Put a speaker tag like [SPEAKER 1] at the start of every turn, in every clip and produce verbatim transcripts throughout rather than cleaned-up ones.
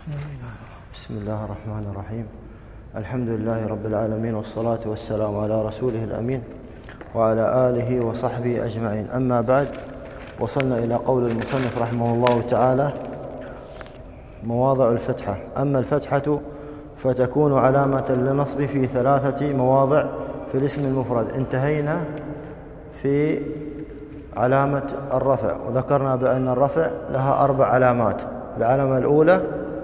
[SPEAKER 1] بسم الله الرحمن الرحيم. الحمد لله رب العالمين، والصلاة والسلام على رسوله الأمين وعلى آله وصحبه أجمعين. أما بعد، وصلنا إلى قول المصنف رحمه الله تعالى: مواضع الفتحة. أما الفتحة فتكون علامة للنصب في ثلاثة مواضع في الاسم المفرد. انتهينا في علامة الرفع، وذكرنا بأن الرفع لها أربع علامات. العلامة الأولى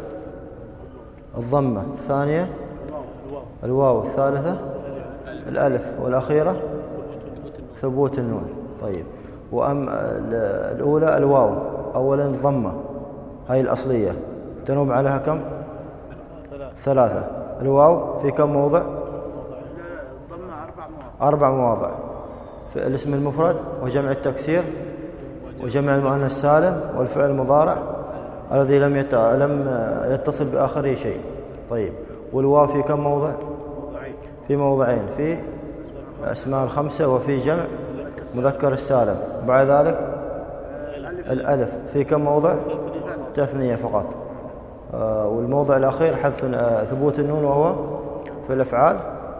[SPEAKER 1] الضمة، الثانية الواو، الثالثة الألف، والأخيرة ثبوت النون. طيب، وأما الأولى الواو، أولا الضمة هاي الأصلية تنوب عليها كم؟ ثلاثة. الواو في كم موضع؟
[SPEAKER 2] الضمة أربع مواضع.
[SPEAKER 1] أربع مواضع في الاسم المفرد، وجمع التكسير، وجمع المؤنث السالم، والفعل المضارع الذي لم يت... لم يتصل بآخره شيء. طيب، والواو في كم موضع؟ في موضعين، في أسماء الخمسة وفي جمع مذكر السالم. بعد ذلك الألف في كم موضع؟ تثنية فقط. آه والموضع الأخير حذف آه ثبوت النون، وهو في الأفعال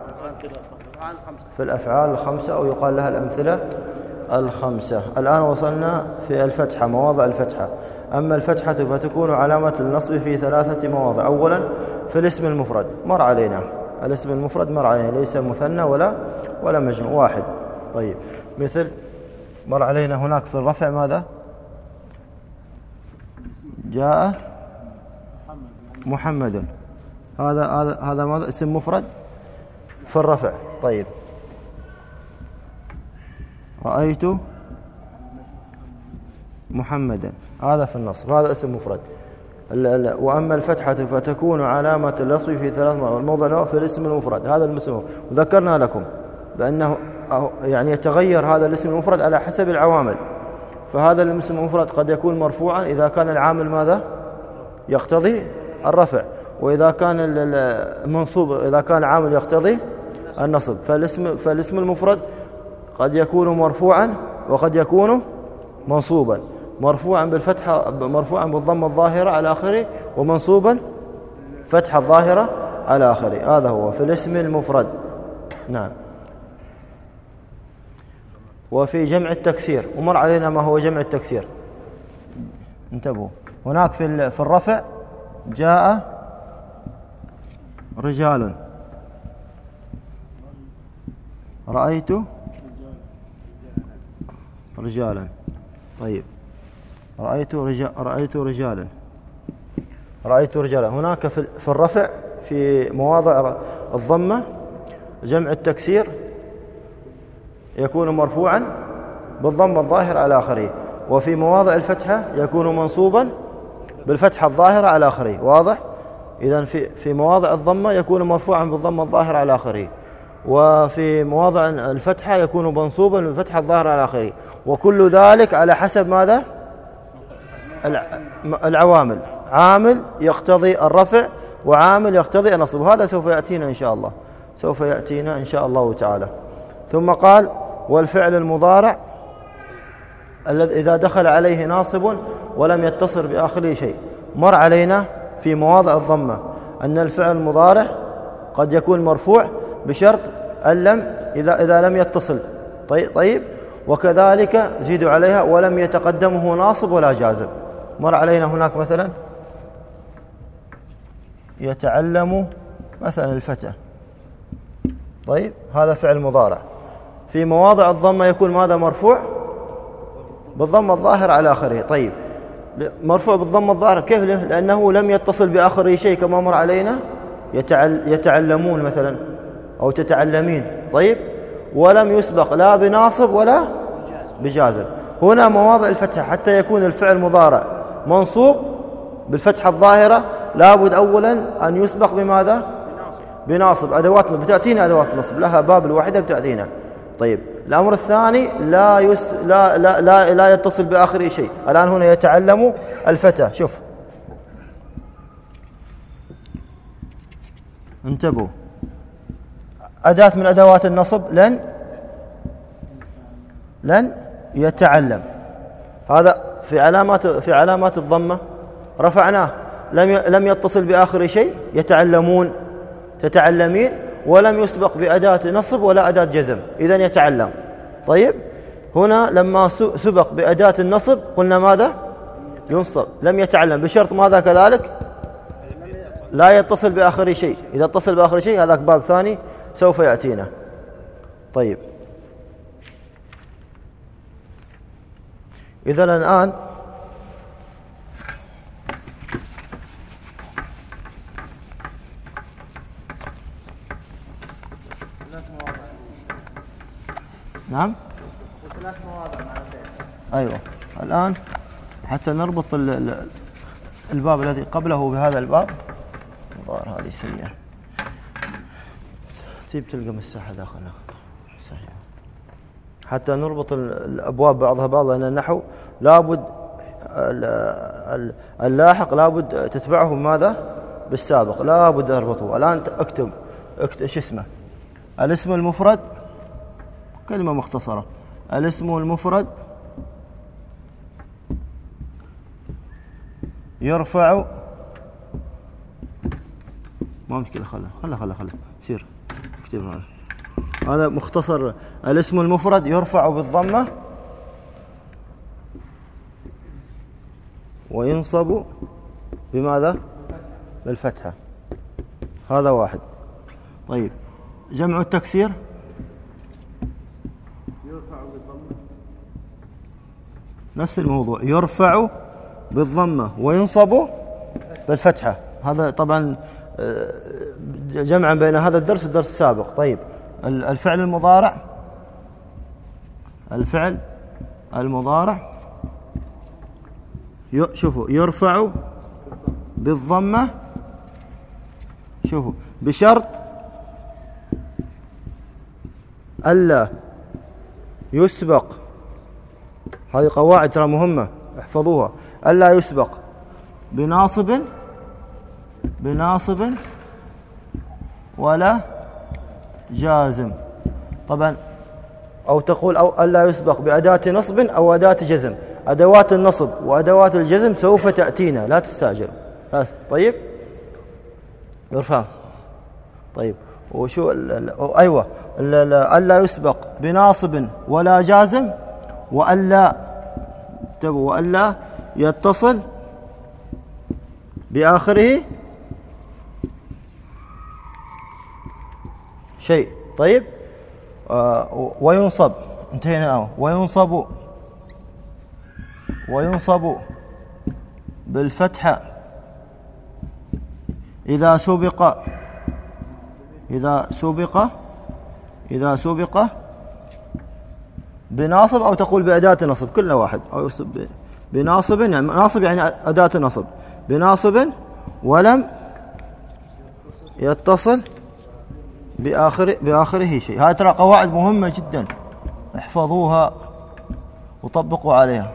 [SPEAKER 1] في الأفعال الخمسة، أو يقال لها الأمثلة الخمسة. الآن وصلنا في الفتحة، مواضع الفتحة. أما الفتحة فتكون علامة النصب في ثلاثة مواضع. أولا في الاسم المفرد، مر علينا الاسم المفرد، مر علينا ليس مثنى ولا ولا مجموع، واحد. طيب، مثل مر علينا هناك في الرفع ماذا؟ جاء محمد. هذا هذا هذا ماذا؟ اسم مفرد في الرفع. طيب، رأيت محمدا، هذا في النصب، هذا اسم مفرد. وأما الفتحة فتكون علامة النصب في ثلاث مواضع. الموضع الأول في الاسم المفرد، هذا الاسم، وذكرنا لكم بأنه يعني يتغير هذا الاسم المفرد على حسب العوامل. فهذا الاسم المفرد قد يكون مرفوعا إذا كان العامل ماذا؟ يقتضي الرفع، وإذا كان المنصوب إذا كان العامل يقتضي النصب. فالاسم فالاسم المفرد قد يكون مرفوعا وقد يكون منصوبا. مرفوعا بالفتحة، مرفوعا بالضمة الظاهرة على آخره، ومنصوبا فتحة الظاهرة على آخره. هذا هو في الاسم المفرد. نعم. وفي جمع التكسير، ومر علينا ما هو جمع التكسير. انتبهوا، هناك في في الرفع جاء رجال، رأيت رجالا. طيب، رأيت رجال رأيت رجالا رأيت رجالا. هناك في الرفع في مواضع الضمة جمع التكسير يكون مرفوعا بالضمة الظاهرة على آخره، وفي مواضع الفتحة يكون منصوبا بالفتحة الظاهرة على آخره. واضح؟ إذن في في مواضع الضمة يكون مرفوعا بالضمة الظاهرة على آخره، وفي مواضع الفتحة يكون منصوبا بالفتحة الظاهرة على آخره. وكل ذلك على حسب ماذا؟ العوامل. عامل يقتضي الرفع، وعامل يقتضي النصب. وهذا سوف يأتينا إن شاء الله سوف يأتينا إن شاء الله تعالى. ثم قال: والفعل المضارع الذي إذا دخل عليه ناصب ولم يتصل بآخره شيء. مر علينا في مواضع الضمة أن الفعل المضارع قد يكون مرفوع بشرط أن لم إذا إذا لم يتصل. طيب, طيب وكذلك زيدوا عليها ولم يتقدمه ناصب ولا جازم. مر علينا هناك مثلا يتعلم مثلا الفتى. طيب، هذا فعل مضارع في مواضع الضمة يكون ماذا؟ مرفوع بالضمة الظاهرة على آخره. طيب، مرفوع بالضمة الظاهرة كيف؟ لأنه لم يتصل بآخره شيء، كما مر علينا يتعلمون مثلا، أو تتعلمين. طيب، ولم يسبق لا بناصب ولا بجازم. هنا مواضع الفتحة حتى يكون الفعل مضارع منصوب بالفتحة الظاهرة لابد أولا أن يسبق بماذا؟ بناصب. أدوات بتأتينا أدوات نصب لها باب الواحدة بتأتينا. طيب، الأمر الثاني لا, يس لا, لا, لا, لا يتصل بآخره شيء. الآن هنا يتعلم الفتى. شوف، انتبهوا، أداة من أدوات النصب لن لن يتعلم. هذا في علامات في علامات الضمة رفعناه. لم لم يتصل بآخر شيء، يتعلمون، تتعلمين، ولم يسبق بأداة نصب ولا أداة جزم، إذن يتعلم. طيب هنا لما سبق بأداة النصب قلنا ماذا؟ ينصب. لم يتعلم بشرط ماذا كذلك؟ لا يتصل بآخر شيء. إذا اتصل بآخر شيء هذاك باب ثاني سوف يأتينا. طيب إذن الآن نعم
[SPEAKER 2] وثلاث مواضع مع الفعل.
[SPEAKER 1] أيوة. الآن حتى نربط الباب الذي قبله بهذا الباب. الظاهر هذه سيئة، سيب تلقى مساحة داخلها صحيح. حتى نربط الأبواب بعضها بعضا، لأن النحو لابد اللاحق لابد تتبعه ماذا؟ بالسابق، لابد أربطه. الآن اكتب اكتب ايش اسمه؟ الاسم المفرد، كلمة مختصرة، الاسم المفرد يرفع، ما مشكلة، خله خله خله خله سير اكتب هذا، هذا مختصر. الاسم المفرد يرفع بالضمة وينصب بماذا؟ بالفتحة. هذا واحد. طيب جمع التكسير
[SPEAKER 2] يرفع بالضمة،
[SPEAKER 1] نفس الموضوع، يرفع بالضمة وينصب بالفتحة. هذا طبعا جمعا بين هذا الدرس والدرس السابق. طيب الفعل المضارع، الفعل المضارع شوفوا يرفع بالضمة، شوفوا بشرط ألا يسبق، هذه قواعد ترى مهمة احفظوها، ألا يسبق بناصب بناصب ولا جازم. طبعا أو تقول أو ألا يسبق بأداة نصب أو أداة جزم. أدوات النصب وأدوات الجزم سوف تأتينا، لا تستعجل. طيب يرفع. طيب وشو أيوة ألا يسبق بناصب ولا جازم، وألا تبوا وألا يتصل بآخره شيء. طيب آه وينصب، انتهينا الآن. وينصب وينصب بالفتحة إذا سبق إذا سبق إذا سبق بناصب، أو تقول بأداة نصب، كل واحد. أو بناصب يعني ناصب يعني أداة نصب، بناصب ولم يتصل بآخر بآخره شيء. هذه ترى قواعد مهمة جدا، احفظوها وطبقوا عليها.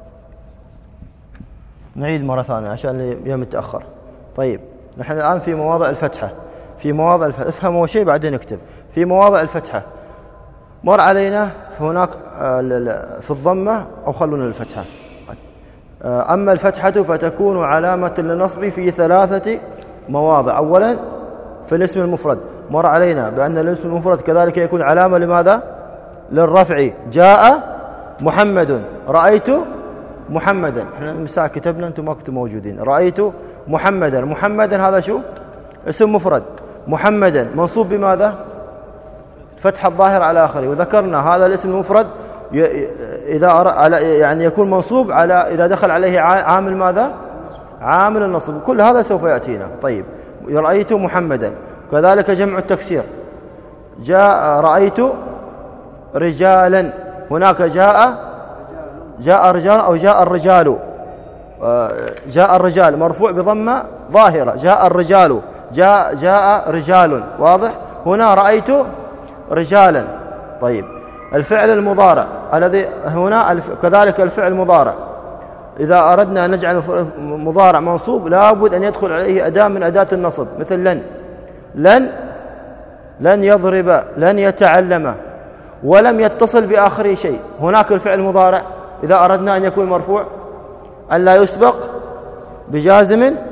[SPEAKER 1] نعيد مرة ثانية عشان اللي يوم متأخر. طيب نحن الآن في مواضع الفتحة، في مواضع الفتحة افهموا شيء بعدين اكتب. في مواضع الفتحة مر علينا هناك في الضمة، أو خلونا الفتحة. أما الفتحة فتكون علامة للنصب في ثلاثة مواضع. أولا في الاسم المفرد مر علينا بأن الاسم المفرد كذلك يكون علامة لماذا؟ للرفع. جاء محمد، رأيت محمدا. احنا مساء كتبنا انتم ما كنتم موجودين. رأيت محمدا، محمدا هذا شو؟ اسم مفرد. محمدا منصوب بماذا؟ فتح الظاهر على آخره. وذكرنا هذا الاسم المفرد إذا يعني يكون منصوب على إذا دخل عليه عامل ماذا؟ عامل النصب. كل هذا سوف يأتينا. طيب رأيت محمدا. كذلك جمع التكسير، جاء رأيت رجالا. هناك جاء جاء رجال أو جاء الرجال. جاء الرجال مرفوع بضمة ظاهرة، جاء الرجال، جاء جاء رجال. واضح؟ هنا رأيت رجالا. طيب الفعل المضارع الذي هنا الف... كذلك الفعل المضارع إذا أردنا أن نجعل مضارع منصوب لابد أن يدخل عليه أداة من أداة النصب، مثل لن. لن لن يضرب، لن يتعلم، ولم يتصل بآخره شيء. هناك الفعل المضارع إذا أردنا أن يكون مرفوع ألا يسبق بجازم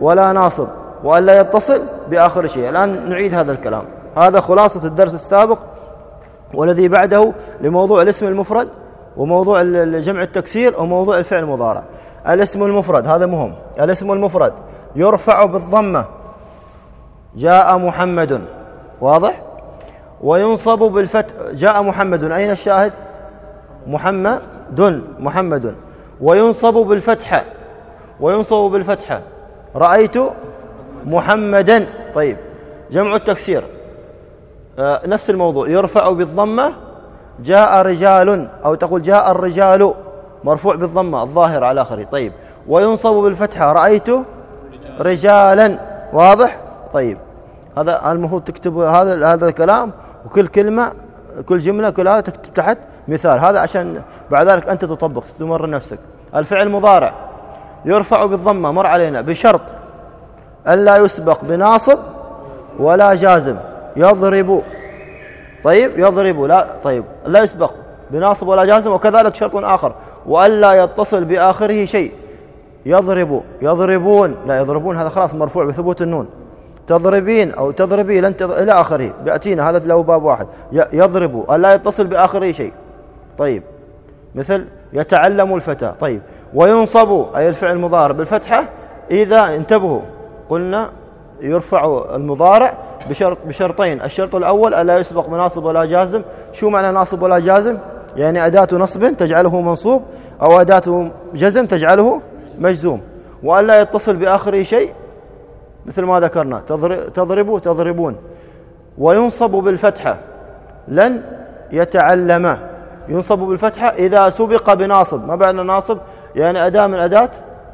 [SPEAKER 1] ولا ناصب وألا يتصل بآخر شيء. الآن نعيد هذا الكلام. هذا خلاصة الدرس السابق والذي بعده لموضوع الاسم المفرد وموضوع جمع التكسير وموضوع الفعل المضارع. الاسم المفرد هذا مهم. الاسم المفرد يرفع بالضمة، جاء محمد، واضح؟ وينصب بالفتح، جاء محمد، أين الشاهد؟ محمد محمد. وينصب بالفتحة، وينصب بالفتحة، رأيت محمدا. طيب جمع التكسير آه نفس الموضوع، يرفع بالضمة، جاء رجال، أو تقول جاء الرجال، مرفوع بالضمة الظاهر على آخره. طيب وينصب بالفتحة، رأيت رجالا، واضح؟ طيب هذا المفروض تكتب هذا هذا الكلام، وكل كلمة كل جملة كل هذا تكتب تحت مثال، هذا عشان بعد ذلك أنت تطبق تمر نفسك. الفعل المضارع يرفع بالضمة، مر علينا، بشرط ألا يسبق بناصب ولا جازم. يضرب، طيب يضرب لا، طيب لا يسبق بناصب ولا جازم. وكذلك شرط آخر، وألا يتصل بآخره شيء. يضرب، يضربون، لا يضربون هذا خلاص مرفوع بثبوت النون. تضربين أو تضربي لن تض... إلى آخره بيأتينا، هذا له باب واحد. يضرب ألا يتصل بآخره شيء. طيب مثل يتعلم الفتى. طيب وينصب أي الفعل المضارع بالفتحة إذا، انتبهوا، قلنا يرفع المضارع بشرط بشرطين. الشرط الأول ألا يسبق بناصب ولا جازم. شو معنى ناصب ولا جازم؟ يعني أداة نصب تجعله منصوب، أو أداة جزم تجعله مجزوم. وألا يتصل بآخره شيء مثل ما ذكرنا، تضرب تضربون. وينصب بالفتحة، لن يتعلم، ينصب بالفتحة إذا سبق بناصب. ما بعد ناصب؟ يعني أداة من أداة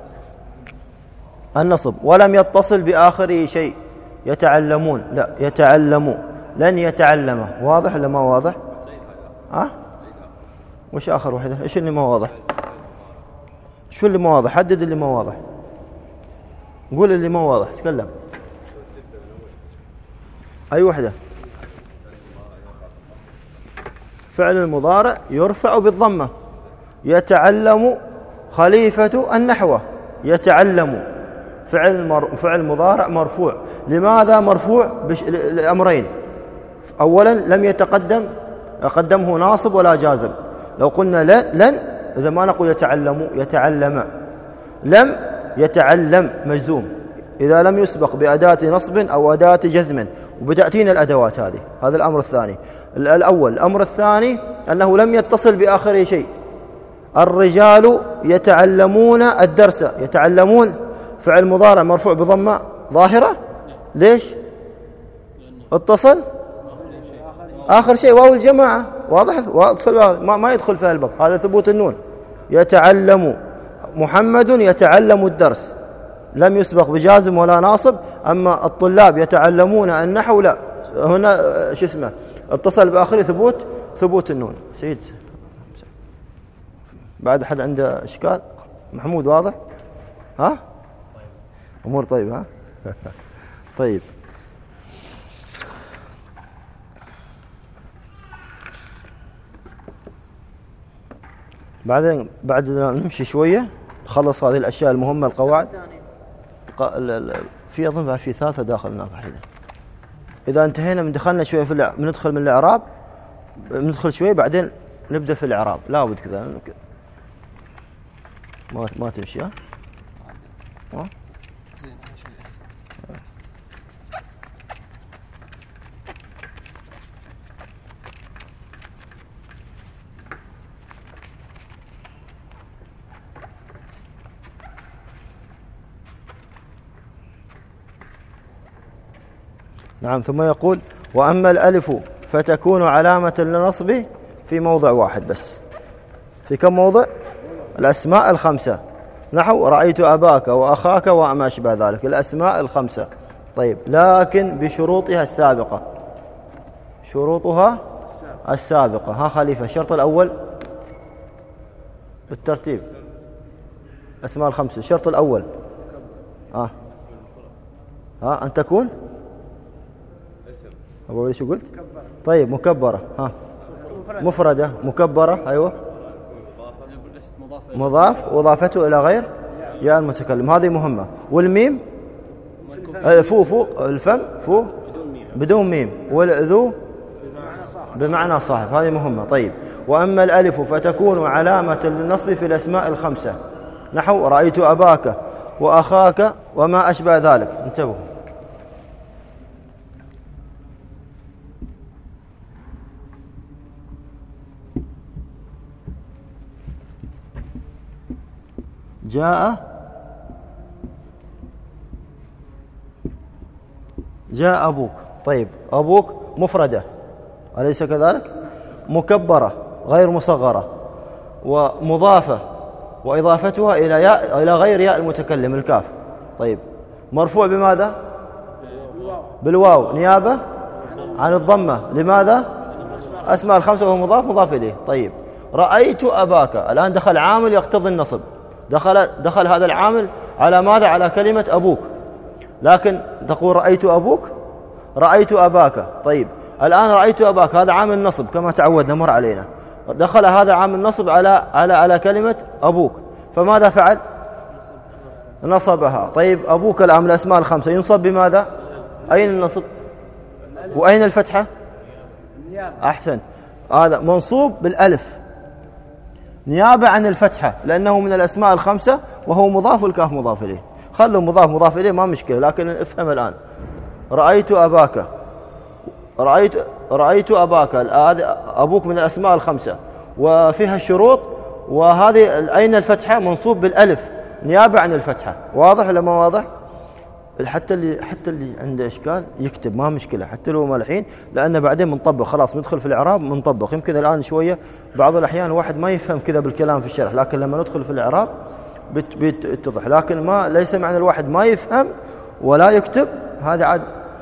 [SPEAKER 1] النصب. ولم يتصل بآخره شيء. يتعلمون، لا يتعلموا، لن يتعلم. واضح ولا ما واضح؟ ها أه؟ وش آخر واحدة؟ إيش اللي ما واضح؟ شو اللي ما واضح؟ حدد اللي ما واضح، قول اللي ما واضح، تكلم. أي وحدة؟ فعل المضارع يرفع بالضمة. يتعلم خليفة النحو. يتعلم فعل مر... فعل مضارع مرفوع. لماذا مرفوع؟ بش... لأمرين. أولا لم يتقدم قدمه ناصب ولا جازم. لو قلنا لن, لن إذا ما نقول يتعلم، يتعلم. لم يتعلم مجزوم إذا لم يسبق بأداة نصب أو أداة جزم، وبتأتينا الأدوات هذه. هذا الأمر الثاني. الأول. الأمر الثاني أنه لم يتصل بآخره شيء. الرجال يتعلمون الدرس. يتعلمون فعل مضارع مرفوع بضمة ظاهرة. ليش؟ اتصل آخر شيء، واو الجماعة، واضح؟ ما, ما يدخل في الباب، هذا ثبوت النون. يتعلم محمد يتعلم الدرس، لم يسبق بجازم ولا ناصب. أما الطلاب يتعلمون النحو، لا، هنا شو اسمه اتصل بآخره ثبوت ثبوت النون. سعيد بعد حد عنده إشكال؟ محمود واضح؟ ها؟ أمور طيب ها؟ طيب بعدين بعد نمشي شوية نخلص هذه الأشياء المهمة، القواعد. في أظن في ثالثة داخل هناك حيدا. إذا انتهينا من دخلنا شوية في الع... بندخل من الإعراب، بندخل شوية بعدين نبدأ في الإعراب. لا بد كذا، ما ما تمشي. ها ها نعم. ثم يقول: وأما الألف فتكون علامة للنصب في موضع واحد بس. في كم موضع؟ الأسماء الخمسة. نحو رأيت أباك وأخاك وما أشبه ذلك، الأسماء الخمسة. طيب لكن بشروطها السابقة. شروطها السابقة. ها خليفة، الشرط الأول بالترتيب الأسماء الخمسة. الشرط الأول ها ها أن تكون أبو شو قلت؟ طيب مكبرة. ها مفردة مكبرة. أيوة مضاف وإضافته إلى غير يا المتكلم، هذه مهمة. والميم الفو فوق الفم فو بدون ميم، والذو بمعنى صاحب، هذه مهمة. طيب وأما الألف فتكون علامة للنصب في الأسماء الخمسة، نحو رأيت أباك وأخاك وما أشبه ذلك. انتبهوا، جاء جاء أبوك. طيب أبوك مفردة أليس كذلك؟ مكبرة غير مصغرة ومضافة، وإضافتها إلى ياء إلى غير ياء المتكلم الكاف. طيب مرفوع بماذا؟ بالواو نيابة عن الضمة. لماذا؟ أسماء الخمسة وهو مضاف مضاف إليه. طيب رأيت أباك، الآن دخل عامل يقتضي النصب، دخل دخل هذا العامل على ماذا؟ على كلمة أبوك، لكن تقول رأيت أبوك رأيت أباك. طيب الآن رأيت أباك هذا عامل نصب كما تعودنا مر علينا، دخل هذا عامل نصب على على على كلمة أبوك، فماذا فعل؟ نصبها. طيب أبوك الآن من الأسماء الخمسة ينصب بماذا؟ أين النصب وأين الفتحة؟ أحسن، هذا منصوب بالألف نيابة عن الفتحة لأنه من الأسماء الخمسة وهو مضاف والكاف مضاف إليه. خلوا مضاف مضاف إليه ما مشكلة، لكن افهم الآن رأيت أباك رأيت رأيت أباك، أبوك من الأسماء الخمسة وفيها الشروط، وهذه أين الفتحة؟ منصوب بالألف نيابة عن الفتحة. واضح ولا ما واضح؟ حتى اللي حتى اللي عنده إشكال يكتب ما مشكلة، حتى لو ما الحين، لأن بعدين بنطبق خلاص ندخل في الإعراب بنطبق. يمكن الآن شوية بعض الأحيان الواحد ما يفهم كذا بالكلام في الشرح، لكن لما ندخل في الإعراب بيتضح. لكن ما ليس معنى الواحد ما يفهم ولا يكتب، هذا عاد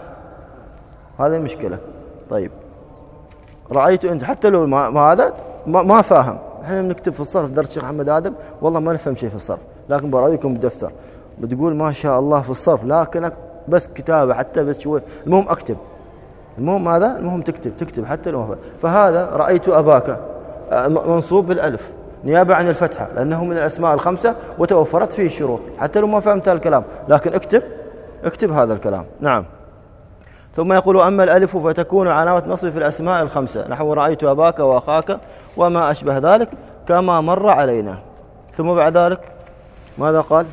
[SPEAKER 1] هذه مشكلة. طيب رأيت أنت حتى لو ما هذا ما, ما فاهم، احنا بنكتب في الصرف درس الشيخ محمد آدم والله ما نفهم شيء في الصرف، لكن براويكم بالدفتر بتقول ما شاء الله في الصرف، لكن بس كتابة حتى بس شوي، المهم أكتب، المهم هذا المهم تكتب تكتب حتى لو ما فهم. فهذا رأيت أباك منصوب بالألف نيابة عن الفتحة لأنه من الأسماء الخمسة وتوفرت فيه الشروط، حتى لو ما فهمت الكلام لكن اكتب اكتب هذا الكلام. نعم. ثم يقول أما الألف فتكون علامة نصب في الأسماء الخمسة، نحو رأيت أباك وأخاك وما أشبه ذلك كما مر علينا. ثم بعد ذلك ماذا قال؟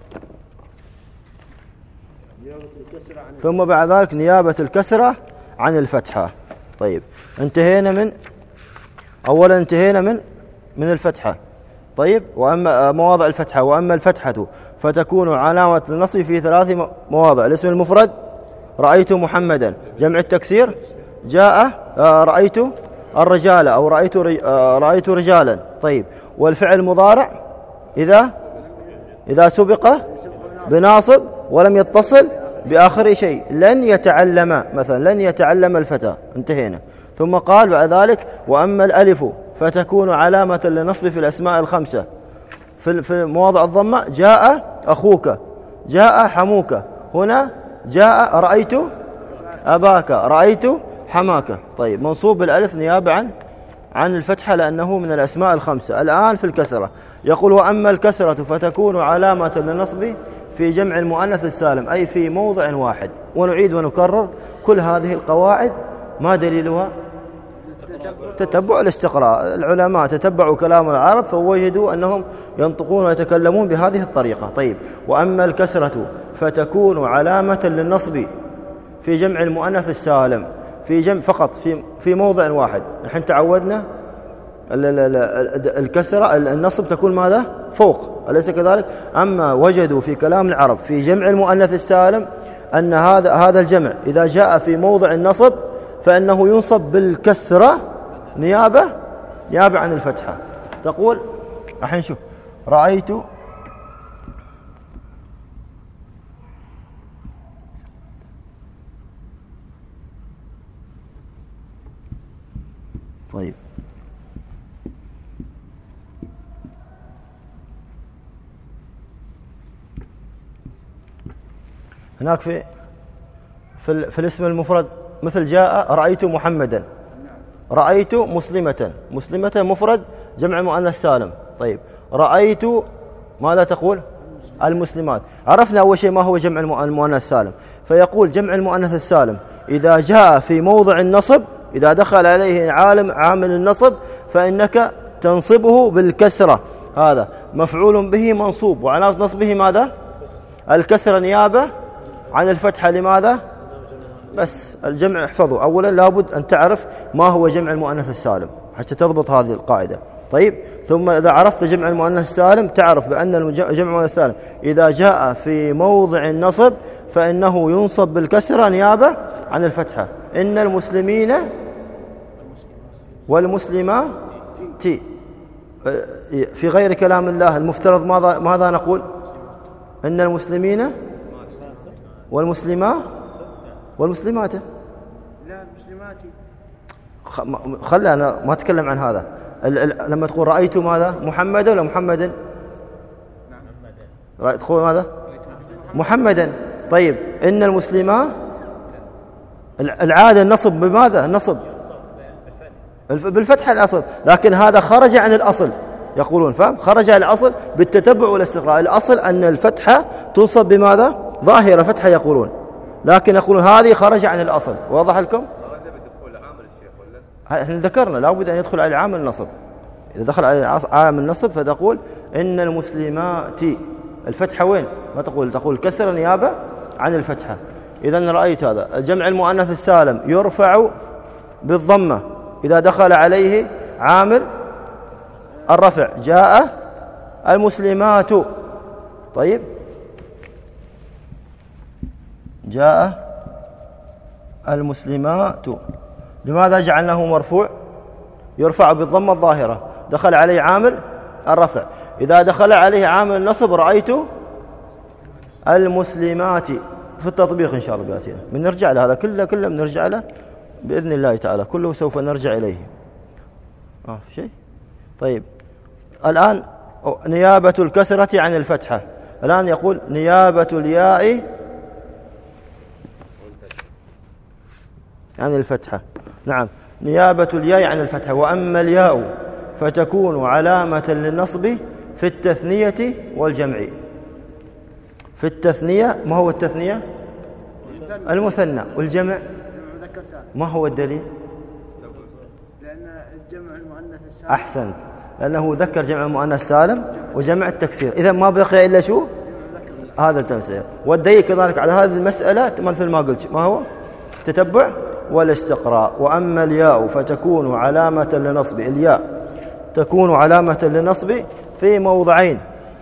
[SPEAKER 1] ثم بعد ذلك نيابة الكسرة عن الفتحة. طيب انتهينا من أولا انتهينا من من الفتحة. طيب وأما مواضع الفتحة، وأما الفتحة فتكون علامة النصب في ثلاث مواضع: الاسم المفرد رأيت محمدا، جمع التكسير جاء رأيت الرجال أو رأيت رأيت رجالا. طيب والفعل المضارع إذا إذا سبق بناصب ولم يتصل بآخر شيء، لن يتعلم مثلا، لن يتعلم الفتى. انتهينا. ثم قال بعد ذلك وأما الألف فتكون علامة للنصب في الأسماء الخمسة في في مواضع الضمة: جاء أخوك، جاء حموك. هنا جاء رأيت أباك، رأيت حماك. طيب منصوب بالألف نيابة عن عن الفتحة لأنه من الأسماء الخمسة. الآن في الكسرة يقول وأما الكسرة فتكون علامة للنصب في جمع المؤنث السالم، أي في موضع واحد. ونعيد ونكرر كل هذه القواعد ما دليلها؟ تتبع الاستقراء. العلماء تتبعوا كلام العرب فوجدوا أنهم ينطقون ويتكلمون بهذه الطريقة. طيب وأما الكسرة فتكون علامة للنصب في جمع المؤنث السالم في جمع فقط في في موضع واحد. نحن تعودنا الكسرة النصب تكون ماذا؟ فوق، أليس كذلك؟ أما وجدوا في كلام العرب في جمع المؤنث السالم أن هذا هذا الجمع إذا جاء في موضع النصب فإنه ينصب بالكسرة نيابة نيابة عن الفتحة. تقول الحين شوف رأيت طيب هناك في في, في الاسم المفرد مثل جاء رأيت محمدا، رأيت مسلمة، مسلمة مفرد جمع مؤنث سالم. طيب رأيت ماذا تقول؟ المسلمات. عرفنا أول شيء ما هو جمع المؤنث السالم. فيقول جمع المؤنث السالم إذا جاء في موضع النصب، إذا دخل عليه عالم عامل النصب فإنك تنصبه بالكسرة. هذا مفعول به منصوب وعلامة نصبه ماذا؟ الكسرة نيابة عن الفتحة. لماذا؟ بس الجمع احفظوا. أولا لابد أن تعرف ما هو جمع المؤنث السالم حتى تضبط هذه القاعدة. طيب، ثم إذا عرفت جمع المؤنث السالم تعرف بأن جمع المؤنث السالم إذا جاء في موضع النصب فإنه ينصب بالكسرة نيابة عن الفتحة. إن المسلمين والمسلمات. في غير كلام الله المفترض ماذا ماذا نقول؟ إن المسلمين والمسلمات والمسلمات.
[SPEAKER 2] لا المسلمات.
[SPEAKER 1] خلي أنا ما أتكلم عن هذا. لما تقول رأيت ماذا؟ محمدا ولا محمدا؟ رأيت تقول ماذا؟ محمدا. طيب، إن المسلمات العادة النصب بماذا؟ النصب بالفتح الأصل، لكن هذا خرج عن الأصل يقولون، فهم؟ خرج عن الأصل بالتتبع والاستقراء. الأصل أن الفتحة تنصب بماذا؟ ظاهرة فتحة يقولون، لكن يقولون هذه خرج عن الأصل. واضح لكم؟ احنا ذكرنا لابد أن يدخل على عامل النصب. إذا دخل على عامل النصب فتقول إن المسلمات. الفتحة وين؟ ما تقول تقول كسر نيابة عن الفتحة. إذا رأيت هذا الجمع المؤنث السالم يرفع بالضمة إذا دخل عليه عامل الرفع. جاء المسلمات. طيب، جاء المسلمات. لماذا جعلناه مرفوع؟ يرفع بالضمة الظاهرة، دخل عليه عامل الرفع. إذا دخل عليه عامل النصب رأيت المسلمات. في التطبيق إن شاء الله بياتينا من نرجع له، هذا كله كله بنرجع له بإذن الله تعالى، كله سوف نرجع إليه. آه في شيء؟ طيب، الآن نيابة الكسرة عن الفتحة. الآن يقول نيابة الياء عن الفتحة. نعم، نيابة الياء عن الفتحة. وأما الياء فتكون علامة للنصب في التثنية والجمع. في التثنية ما هو التثنية؟ المثنى. والجمع ما هو الدليل؟
[SPEAKER 2] لأن الجمع المؤنث السالم.
[SPEAKER 1] أحسنت، لأنه ذكر جمع المؤنث السالم وجمع التكسير. إذا ما بقي إلا شو؟ هذا التمثيل. والدليل كذلك على هذه المسألة مثل ما قلت ما هو؟ تتبع والاستقراء. وأما الياء فتكون علامة لنصب. الياء تكون علامة لنصب في موضعين.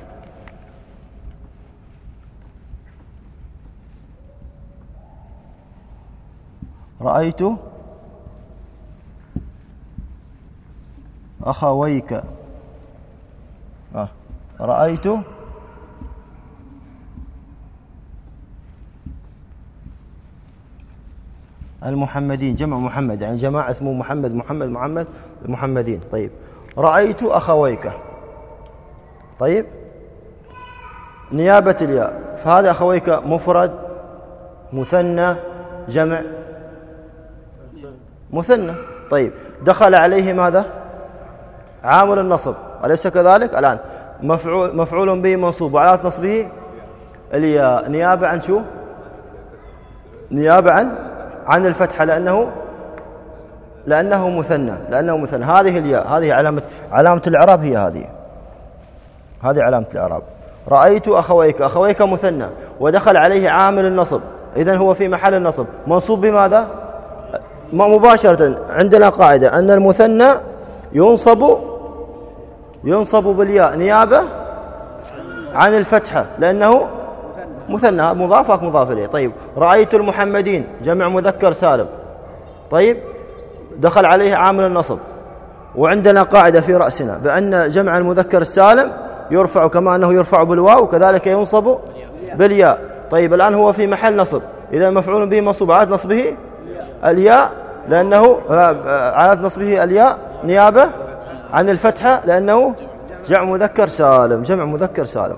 [SPEAKER 1] رأيت أخويك. آه. رأيت المحمدين. جمع محمد، يعني جماعة اسمه محمد محمد محمد المحمدين. طيب، رأيت أخويك. طيب، نيابة الياء، فهذا أخويك مفرد مثنى جمع مثنى. طيب، دخل عليه ماذا؟ عامل النصب، أليس كذلك؟ الآن مفعول مفعول به منصوب وعلامة نصبه الياء نيابة عن شو؟ نيابة عن عن الفتحة، لأنه لأنه مثنى لأنه مثنى. هذه الياء هذه علامة علامة الإعراب، هي هذه هذه علامة الإعراب. رأيت أخويك. أخويك مثنى ودخل عليه عامل النصب، إذن هو في محل النصب منصوب بماذا؟ ما مباشرة. عندنا قاعدة أن المثنى ينصب ينصب بالياء نيابة عن الفتحة لأنه مثنى، مضاف مضاف إليه. طيب، رأيت المحمدين جمع مذكر سالم. طيب، دخل عليه عامل النصب، وعندنا قاعدة في رأسنا بأن جمع المذكر السالم يرفع كما أنه يرفع بالواو وكذلك ينصب بالياء. طيب، الآن هو في محل نصب، إذا مفعول به منصوب، علامة نصبه الياء لأنه علامة نصبه الياء نيابة عن الفتحة لأنه جمع مذكر سالم جمع مذكر سالم.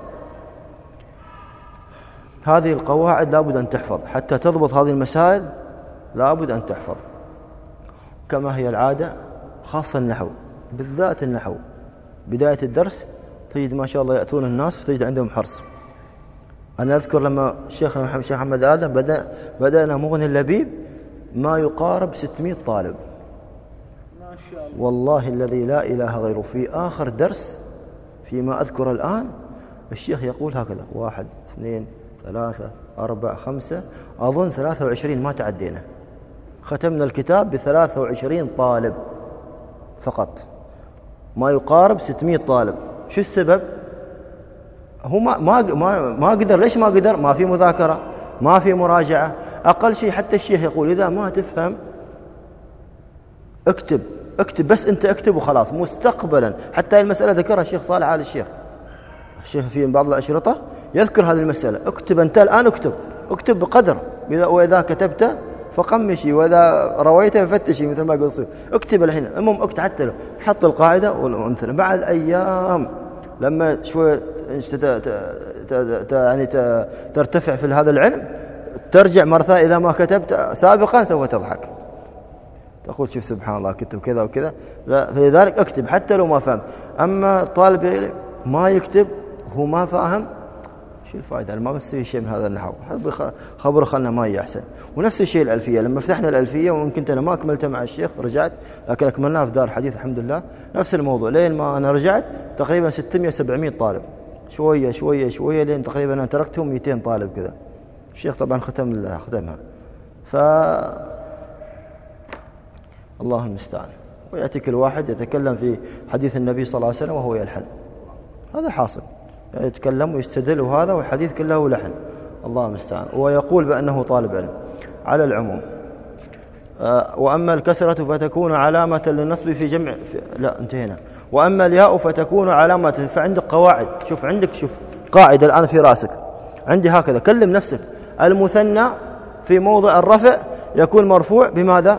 [SPEAKER 1] هذه القواعد لابد أن تحفظ حتى تضبط هذه المسائل، لابد أن تحفظ كما هي العادة، خاصة النحو بالذات. النحو بداية الدرس تجد ما شاء الله يأتون الناس وتجد عندهم حرص، أنا أذكر لما شيخنا محمد الشيخ محمد آدم بدأ بدأنا مغني اللبيب ما يقارب ستمائة طالب
[SPEAKER 2] ما شاء الله.
[SPEAKER 1] والله الذي لا إله غيره. في آخر درس فيما أذكر الآن الشيخ يقول هكذا: واحد اثنين ثلاثة أربعة خمسة، أظن ثلاثة وعشرين ما تعدينا، ختمنا الكتاب بثلاثة وعشرين طالب فقط، ما يقارب ستمائة طالب. شو السبب؟ هو ما ما ما, ما قدر. ليش ما قدر؟ ما في مذاكرة، ما في مراجعة. أقل شيء حتى الشيخ يقول إذا ما تفهم اكتب اكتب بس أنت اكتب وخلاص مستقبلا. حتى المسألة ذكرها الشيخ صالح آل الشيخ الشيخ في بعض الأشرطة يذكر هذه المسألة: اكتب أنت الآن، اكتب اكتب بقدر، وإذا كتبت فقمشي وإذا رويت ففتشي، مثل ما قلت اكتب الحين. المهم اكتب حتى لو حط القاعدة والأمثلة. بعد أيام لما شوي يعني ترتفع في هذا العلم ترجع مرة ثانية إذا ما كتبت سابقا سوف تضحك، تقول شوف سبحان الله كتب كذا وكذا. فلذلك اكتب حتى لو ما فهم. أما طالب ما يكتب هو ما فاهم، شو الفائدة؟ ما بنسوي شيء من هذا النحو، خبر خلنا ما هي أحسن. ونفس الشيء الألفية، لما فتحنا الألفية وممكن أنا ما أكملتها مع الشيخ رجعت، لكن أكملناها في دار الحديث الحمد لله. نفس الموضوع لين ما أنا رجعت تقريبا ستمائة سبعمائة طالب، شوية شوية شوية لين تقريبا أنا تركتهم مئتين طالب كذا. الشيخ طبعا ختم ختمها. ف الله المستعان. ويأتيك الواحد يتكلم في حديث النبي صلى الله عليه وسلم وهو يلحن، هذا حاصل، يتكلم ويستدل وهذا والحديث كله لحن. الله المستعان. ويقول بأنه طالب علم. على العموم آه وأما الكسرة فتكون علامة للنصب في جمع في لا انتهينا. وأما الياء فتكون علامة. فعندك قواعد، شوف عندك شوف قاعدة الآن في راسك عندي هكذا، كلم نفسك: المثنى في موضع الرفع يكون مرفوع بماذا؟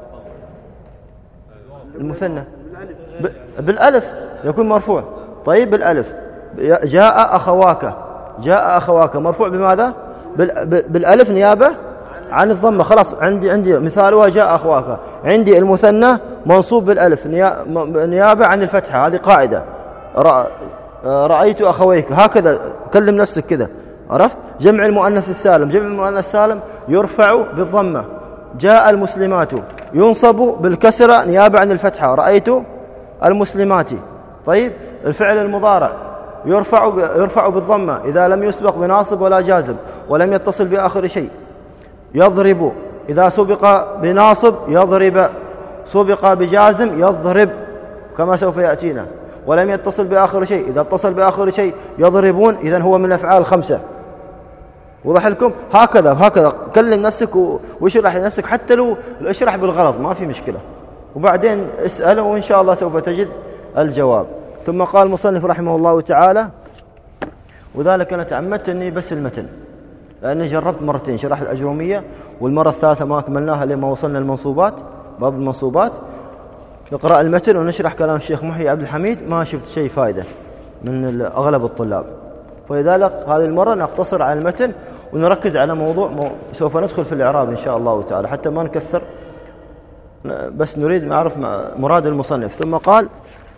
[SPEAKER 1] المثنى بالألف يكون مرفوع. طيب بالألف. جاء أخواك، جاء أخواك مرفوع بماذا؟ بالألف نيابة عن الضمة. خلاص عندي عندي مثالها جاء أخواك. عندي المثنى منصوب بالألف نيابة عن الفتحة، هذه قاعدة. رأيت أخويك، هكذا كلم نفسك كذا، عرفت؟ جمع المؤنث السالم، جمع المؤنث السالم يرفع بالضمة. جاء المسلمات ينصب بالكسرة نيابة عن الفتحة، رأيت المسلمات. طيب الفعل المضارع يرفع يرفع بالضمة إذا لم يسبق بناصب ولا جازم ولم يتصل بآخر شيء. يضرب إذا سبق بناصب يضرب، سبق بجازم يضرب كما سوف يأتينا، ولم يتصل بآخر شيء. إذا اتصل بآخر شيء يضربون، إذن هو من الأفعال الخمسة. وضح لكم؟ هكذا هكذا كلم نفسك واشرح لنفسك، حتى لو اشرح بالغلط ما في مشكلة، وبعدين اسأله وإن شاء الله سوف تجد الجواب. ثم قال المصنف رحمه الله تعالى: وذلك أنا تعمدت أني بس المتن، لأني جربت مرتين شرح الأجرومية، والمرة الثالثة ما أكملناها لما وصلنا المنصوبات، باب المنصوبات، نقرأ المتن ونشرح كلام الشيخ محي عبد الحميد، ما شفت شيء فائدة من أغلب الطلاب. فلذلك هذه المرة نقتصر على المتن ونركز على موضوع مو... سوف ندخل في الإعراب إن شاء الله تعالى حتى ما نكثر، بس نريد نعرف مراد المصنف. ثم قال: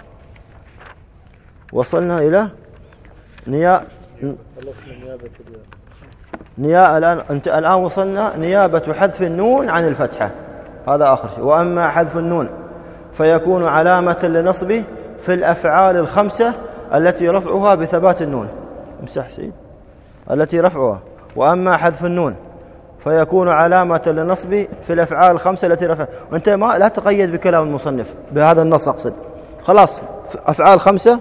[SPEAKER 1] وصلنا إلى نيا نيا الآن أنت الآن وصلنا نيابة حذف النون عن الفتحة، هذا آخر شيء. وأما حذف النون فيكون علامة لنصبه في الأفعال الخمسة التي رفعها بثبات النون. امسح سيد. التي رفعها. وأما حذف النون فيكون علامة للنصب في الأفعال الخمسة التي رفعها. وأنت ما لا تقيد بكلام المصنف بهذا النص، أقصد خلاص أفعال خمسة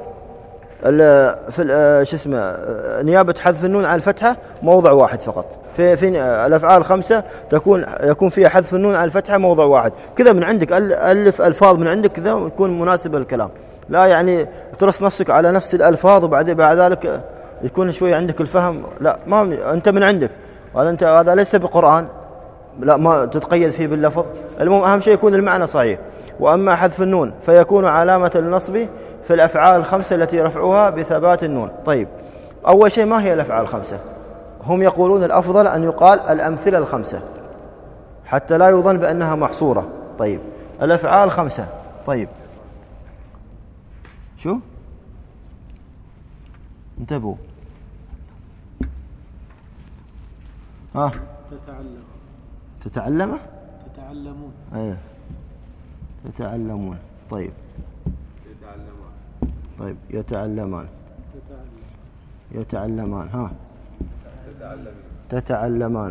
[SPEAKER 1] في شو اسمه نيابة حذف النون عن الفتحة موضع واحد فقط. في في الأفعال الخمسة تكون يكون فيها حذف النون عن الفتحة موضع واحد. كذا من عندك ألف ألفاظ من عندك كذا يكون مناسبة للكلام، لا يعني ترس نفسك على نفس الألفاظ وبعد بعد ذلك يكون شوي عندك الفهم. لا، ما أنت من عندك، هذا أنت هذا ليس بقرآن، لا ما تتقيد فيه باللفظ. المهم أهم شيء يكون المعنى صحيح. وأما حذف النون فيكون علامة للنصب في الأفعال الخمسة التي رفعوها بثبات النون. طيب، أول شيء ما هي الأفعال الخمسة؟ هم يقولون الأفضل أن يقال الأمثلة الخمسة حتى لا يظن بأنها محصورة. طيب، الأفعال الخمسة. طيب شو؟ انتبهوا، ها
[SPEAKER 2] تتعلم.
[SPEAKER 1] تتعلم
[SPEAKER 2] تتعلمون.
[SPEAKER 1] ايه تتعلمون. طيب
[SPEAKER 3] يتعلمان.
[SPEAKER 1] طيب يتعلمان.
[SPEAKER 2] تتعلم.
[SPEAKER 1] يتعلمان. ها
[SPEAKER 3] تتعلمين.
[SPEAKER 1] تتعلمان.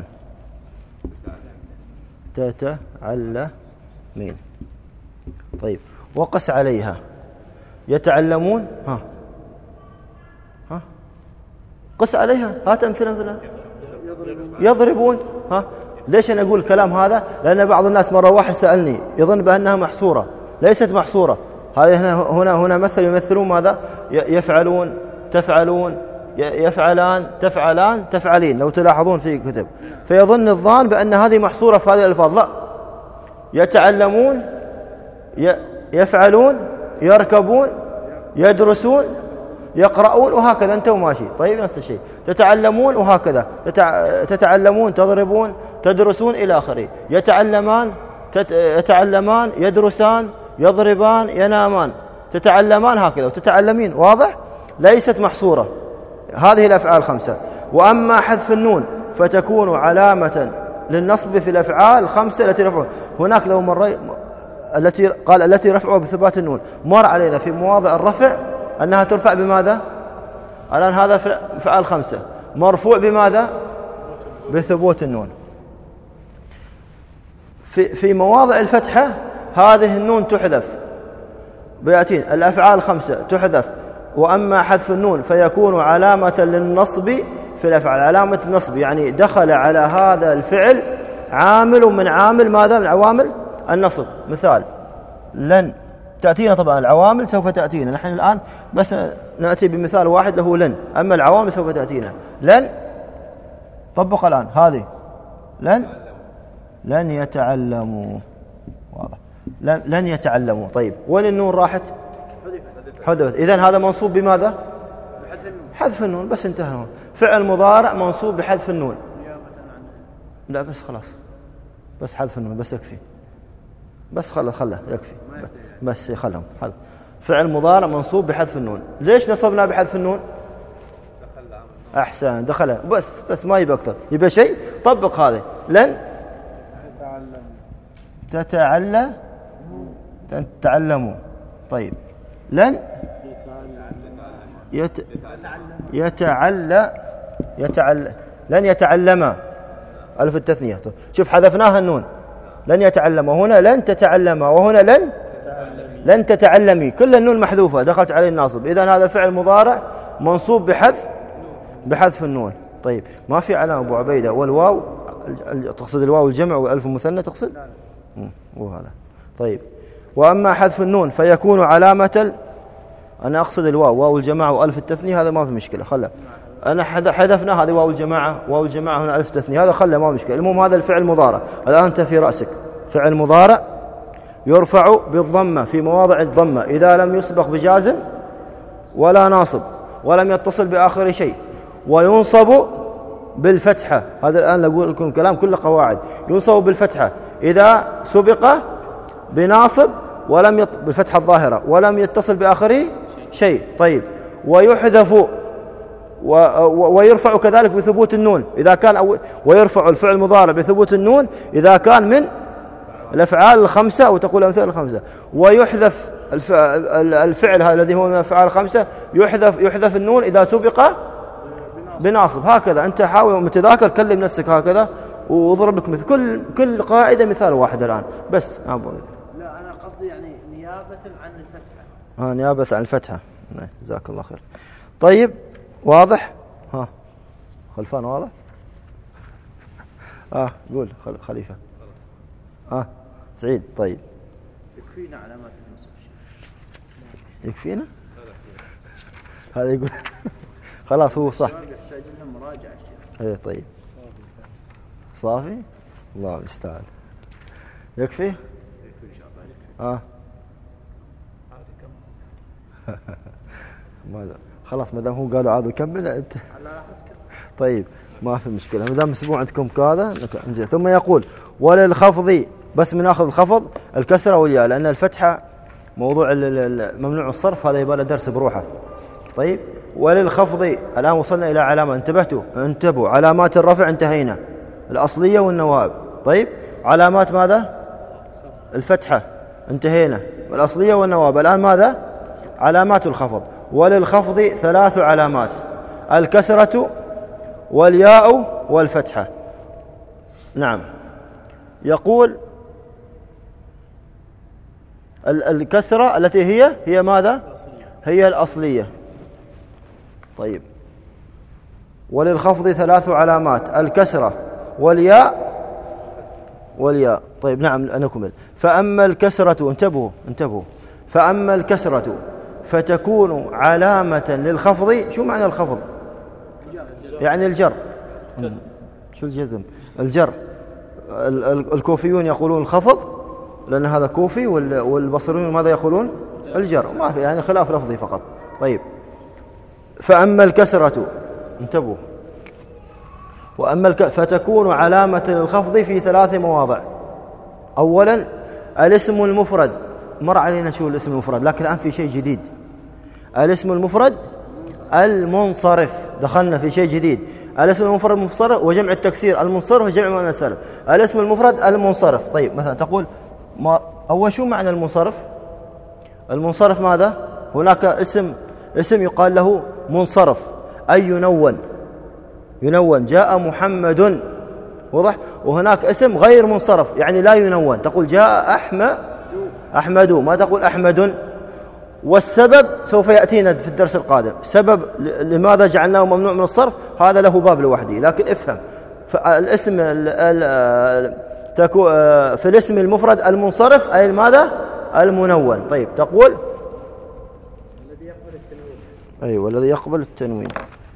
[SPEAKER 1] تتعلمين. طيب وقس عليها. يتعلمون. ها ها قس عليها. هات أمثلة مثلا. يضربون. ها ليش أنا أقول الكلام هذا؟ لأن بعض الناس مرة واحد سألني يظن بأنها محصورة، ليست محصورة. هذه هنا هنا هنا مثل يمثلون ماذا؟ يفعلون، تفعلون، يفعلان، تفعلان، تفعلين، لو تلاحظون في كتب. فيظن الظان بأن هذه محصورة في هذه الألفاظ. لا، يتعلمون، يفعلون، يركبون، يدرسون، يقرؤون، وهكذا أنت وماشي. طيب نفس الشيء. تتعلمون وهكذا. تتعلمون، تضربون، تدرسون إلى آخره. يتعلمان، يتعلمان، يدرسان، يضربان، ينامان، تتعلمان، هكذا. وتتعلمين. واضح؟ ليست محصورة هذه الأفعال الخمسة. وأما حذف النون فتكون علامة للنصب في الأفعال الخمسة التي رفعوا. هناك لو مر التي قال التي رفعوا بثبات النون، مر علينا في مواضع الرفع أنها ترفع بماذا؟ الآن هذا فعل خمسة مرفوع بماذا؟ بثبوت النون. في في مواضع الفتحة هذه النون تحذف بياتين الأفعال الخمسة تحذف. وأما حذف النون فيكون علامة للنصب في الأفعال. علامة النصب يعني دخل على هذا الفعل عامل من عامل ماذا؟ من عوامل النصب. مثال لن تأتينا، طبعا العوامل سوف تأتينا، نحن الآن بس نأتي بمثال واحد له لن، أما العوامل سوف تأتينا. لن طبق الآن هذه لن لن يتعلموا. واضح؟ لن, لن يتعلموا. طيب وين النون راحت؟ حذفت. إذن هذا منصوب بماذا؟ حذف النون. بس انتهى. فعل مضارع منصوب بحذف النون. لا بس خلاص، بس حذف النون بس يكفي. بس خله خله يكفي بس خلهم. فعل مضارع منصوب بحذف النون. ليش نصبنا بحذف النون؟ أحسن، دخلها بس بس ما يبقى أكثر. يبقى شيء طبق هذا. لن تتعلم تتعلموا. طيب لن يت... يتعلم يتعلم لن يتعلم. ألف التثنية. شوف حذفناها النون. لن يتعلم، وهنا لن تتعلم، وهنا لن لن تتعلمي. كل النون محذوفة دخلت عليه الناصب. إذن هذا فعل مضارع منصوب بحذف بحذف النون. طيب ما في علامة أبو عبيدة. والواو تقصد الواو الجمع والألف المثنى تقصد؟ وهذا. طيب وأما حذف النون فيكون علامة ال... أنا أقصد الواو، واو الجماعة وألف التثنية، هذا ما في مشكلة. خله أنا حذفنا هذه واو الجماعة، واو الجماعة هنا ألف تثنية، هذا خله ما في مشكلة. المهم هذا الفعل مضارع. الآن أنت في رأسك فعل مضارع يرفع بالضمة في مواضع الضمة إذا لم يسبق بجازم ولا ناصب ولم يتصل بآخر شيء، وينصب بالفتحة. هذا الآن أقول لكم كلام كله قواعد. ينصب بالفتحة إذا سبق بناصب ولم يط... بالفتحة الظاهرة ولم يتصل بآخره شيء. طيب ويحذف و... و... ويرفع كذلك بثبوت النون إذا كان أو... ويرفع الفعل المضارع بثبوت النون إذا كان من الأفعال الخمسة، أو تقول أمثال الخمسة. ويحذف الف... الفعل هذا الذي هو من الأفعال الخمسة يحذف يحذف النون إذا سبق بناصب. هكذا أنت حاول متذاكر، كلم نفسك هكذا واضرب لك مثل كل كل قاعدة مثال واحد الآن بس.
[SPEAKER 2] لا أنا قصدي يعني نيابة عن الفتحة.
[SPEAKER 1] ها نيابة عن الفتحة. جزاك الله خير. طيب واضح؟ ها خلفان واضح؟ آه قول خليفة. آه سعيد. طيب
[SPEAKER 2] يكفينا علامات النصب.
[SPEAKER 1] يكفينا؟ هذا يقول خلاص هو صح.
[SPEAKER 2] يحتاج لنا مراجعة.
[SPEAKER 1] ايه طيب صافي. الله المستعان. يكفي؟
[SPEAKER 2] يكفي إن شاء الله.
[SPEAKER 1] اه ماذا خلاص ما دام هو قالوا عاد كمل انت. طيب ما في مشكلة ما دام مسبوع عندكم كذا. ثم يقول وللخفض، بس من اخذ الخفض الكسرة والياء، لأن الفتحة موضوع ممنوع الصرف هذا يبقى له درس بروحه. طيب وللخفض الآن وصلنا إلى علامة. انتبهتوا انتبهوا علامات الرفع انتهينا. الأصلية والنوائب. طيب علامات ماذا؟ الفتحة، انتهينا الأصلية والنوائب. الآن ماذا؟ علامات الخفض. وللخفض ثلاث علامات: الكسرة والياء والفتحة. نعم. يقول الكسرة التي هي هي ماذا؟ هي الأصلية. طيب وللخفض ثلاث علامات: الكسرة والياء والياء. طيب نعم نكمل. فأما الكسرة، انتبهوا انتبهوا فأما الكسرة فتكون علامة للخفض. شو معنى الخفض؟ يعني الجر. شو الجزم؟ الجر. الكوفيون يقولون الخفض لأن هذا كوفي، والبصريون ماذا يقولون؟ الجر. ما في يعني خلاف لفظي فقط. طيب فأما الكسرة، انتبهوا، وأما الك... فتكون علامة للخفض في ثلاث مواضع. أولا الاسم المفرد. مر علينا شو الاسم المفرد، لكن الآن في شيء جديد. الاسم المفرد المنصرف، دخلنا في شيء جديد. الاسم المفرد المنصرف وجمع التكسير المنصرف وجمع المؤنث السالم. الاسم المفرد المنصرف. طيب مثلا تقول ما أول شو معنى المنصرف؟ المنصرف ماذا؟ هناك اسم اسم يقال له منصرف، أي ينون ينون. جاء محمد، واضح؟ وهناك اسم غير منصرف يعني لا ينون، تقول جاء أحمد أحمد، ما تقول أحمد. والسبب سوف يأتينا في الدرس القادم. سبب لماذا جعلناه ممنوع من الصرف هذا له باب لوحده، لكن افهم فالاسم في الاسم المفرد المنصرف أي ماذا؟ المنون. طيب تقول
[SPEAKER 2] الذي يقبل التنوين.
[SPEAKER 1] أيوة الذي يقبل التنوين.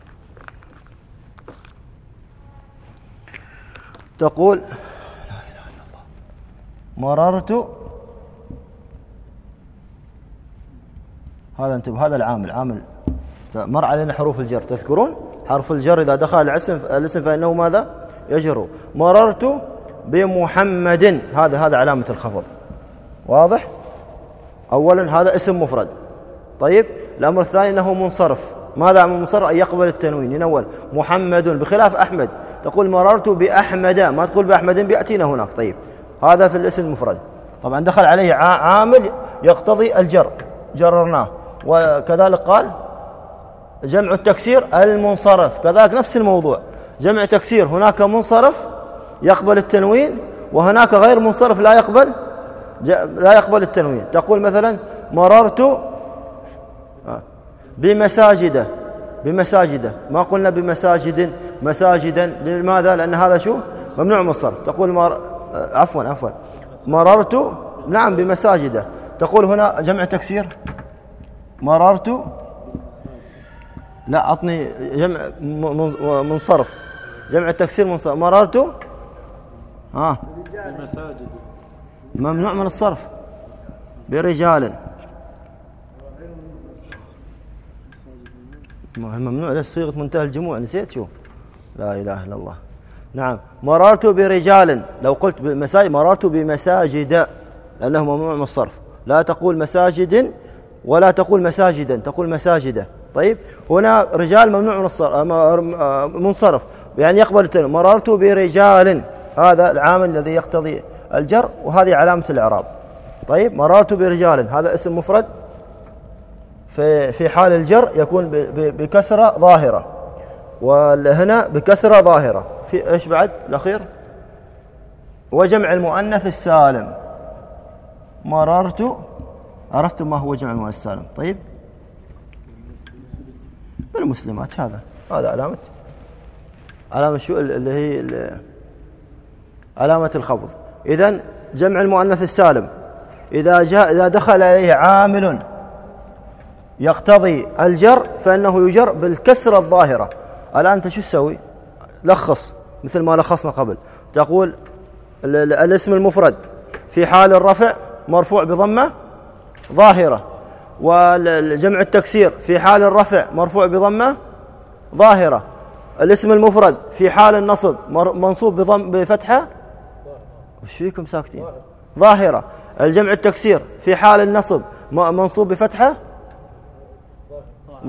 [SPEAKER 1] تقول لا إله إلا الله مررت. هذا انتبه، هذا العامل عامل مر علينا حروف الجر. تذكرون حرف الجر إذا دخل الاسم الاسم فإنه ماذا؟ يجر. مررت بمحمد، هذا هذا علامة الخفض. واضح؟ أولا هذا اسم مفرد. طيب الأمر الثاني أنه منصرف. ماذا عمل منصرف؟ أن يقبل التنوين ينول. محمد بخلاف أحمد، تقول مررت بأحمد، ما تقول بأحمد بيأتينا هناك. طيب هذا في الاسم المفرد. طبعا دخل عليه عامل يقتضي الجر، جررناه. وكذلك قال جمع التكسير المنصرف، كذلك نفس الموضوع. جمع تكسير هناك منصرف يقبل التنوين، وهناك غير منصرف لا يقبل لا يقبل التنوين. تقول مثلا مررت بمساجد بمساجد، ما قلنا بمساجد مساجدا. لماذا؟ لأن هذا شو؟ ممنوع من الصرف. تقول مر... عفوا عفوا مررت نعم بمساجد. تقول هنا جمع تكسير مررت، لا أعطني جمع منصرف. جمع التكسير منصرف. مررت ها
[SPEAKER 3] بمساجد
[SPEAKER 1] ممنوع من الصرف. برجال ممنوع، ليش صيغة منتهى الجموع نسيت شو؟ لا إله إلا الله. نعم مررت برجال. لو قلت بمساجد مررت بمساجد لأنه ممنوع من الصرف. لا تقول مساجد ولا تقول مساجدا، تقول مساجد. طيب هنا رجال ممنوع من الصرف منصرف يعني يقبل التنوين. مررت برجال، هذا العامل الذي يقتضي الجر، وهذه علامة الإعراب. طيب مررت برجال هذا اسم مفرد في في حال الجر يكون بكسرة ظاهرة، وهنا بكسرة ظاهرة. في ايش بعد الأخير؟ وجمع المؤنث السالم. مررت، عرفتم ما هو جمع المؤنث السالم؟ طيب بالمسلمات، هذا هذا علامة علامة شو اللي هي اللي علامة الخفض. إذن جمع المؤنث السالم إذا جاء إذا دخل عليه عامل يقتضي الجر فإنه يجر بالكسرة الظاهرة. الآن أنت شو تسوي؟ لخص مثل ما لخصنا قبل. تقول الاسم المفرد في حال الرفع مرفوع بضمة ظاهرة، والجمع التكسير في حال الرفع مرفوع بضمة ظاهرة. الاسم المفرد في حال النصب منصوب بضم بفتحة، وش فيكم ساكتين؟ ظاهرة. الجمع التكسير في حال النصب منصوب بفتحة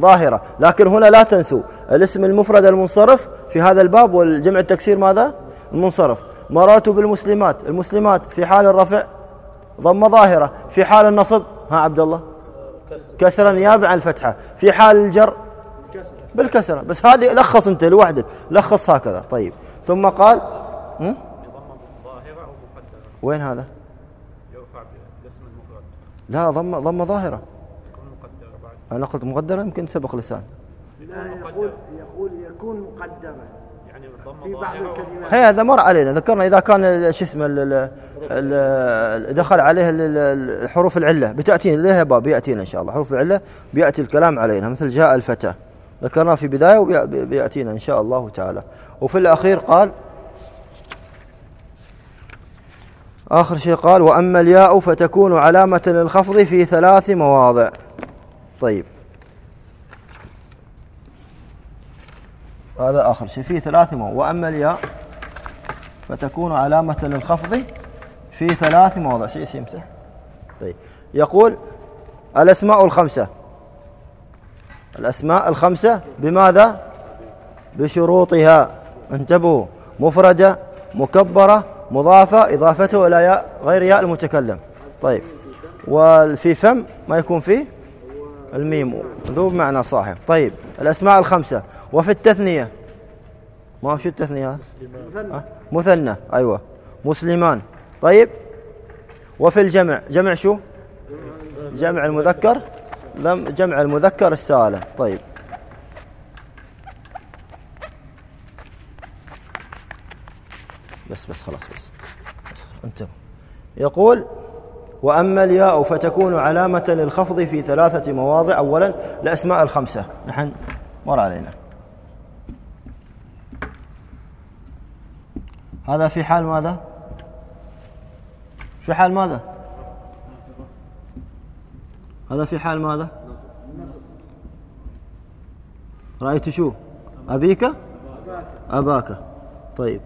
[SPEAKER 1] ظاهرة. لكن هنا لا تنسوا الاسم المفرد المنصرف في هذا الباب والجمع التكسير ماذا؟ المنصرف. مررت بالمسلمات، المسلمات في حال الرفع ضمة ظاهرة، في حال النصب ها عبد الله كسرة نيابة عن الفتحة، في حال الجر بالكسرة. بس هذه لخص أنت لوحدك، لخص هكذا. طيب ثم قال م? وين هذا؟ لا ضمة ضمة ظاهرة. أنا قلت مقدرة، يمكن سبق لسان.
[SPEAKER 2] لا يقول يقول يكون مقدرة يعني في بعض الكلمات.
[SPEAKER 1] هي هذا مر علينا، ذكرنا إذا كان شو اسمه دخل عليه الحروف العلة بتأتينا ليه باب بيأتينا إن شاء الله. حروف العلة بيأتي الكلام علينا، مثل جاء الفتى ذكرناه في بداية وبيأتينا إن شاء الله تعالى. وفي الأخير قال آخر شيء قال وأما الياء فتكون علامة للخفض في ثلاث مواضع. طيب هذا آخر شيء في ثلاث مواضع. وأما الياء فتكون علامة للخفض في ثلاث مواضع. شيء يمسح. طيب يقول الأسماء الخمسة، الأسماء الخمسة بماذا؟ بشروطها. انتبهوا، مفردة مكبرة مضافة إضافته إلى ياء غير ياء المتكلم. طيب وفي فم ما يكون فيه الميم ذو معنى صاحب. طيب الأسماء الخمسة. وفي التثنية ما شو التثنية؟ مثنى. مثنى أيوة مسلمان. طيب وفي الجمع جمع شو؟ جمع المذكر لم جمع المذكر السالم. طيب بس بس خلاص بس, بس انتبه. يقول وأما الياء فتكون علامة للخفض في ثلاثة مواضع. أولا الأسماء الخمسة نحن مر علينا، هذا في حال ماذا؟ في حال ماذا؟ هذا في حال ماذا؟ رأيت شو؟ أبيك أباك. طيب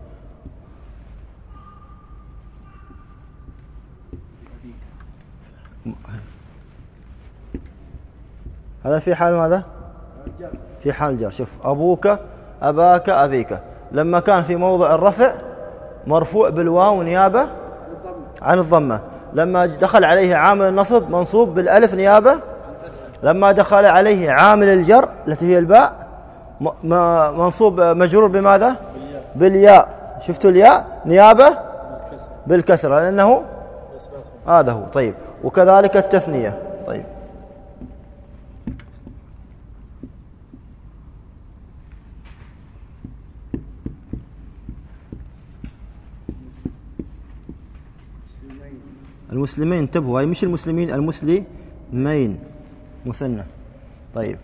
[SPEAKER 1] هذا في حال ماذا؟ في حال جر. شوف أبوك أباك أبيك، لما كان في موضع الرفع مرفوع بالواو نيابة عن الضمة، لما دخل عليه عامل النصب منصوب بالألف نيابة، لما دخل عليه عامل الجر التي هي الباء منصوب مجرور بماذا؟ بالياء. شفتوا الياء نيابة بالكسرة لأنه هذا هو. طيب وكذلك التثنية. طيب المسلمين انتبهوا، هاي مش المسلمين، المسلمين مثنى. طيب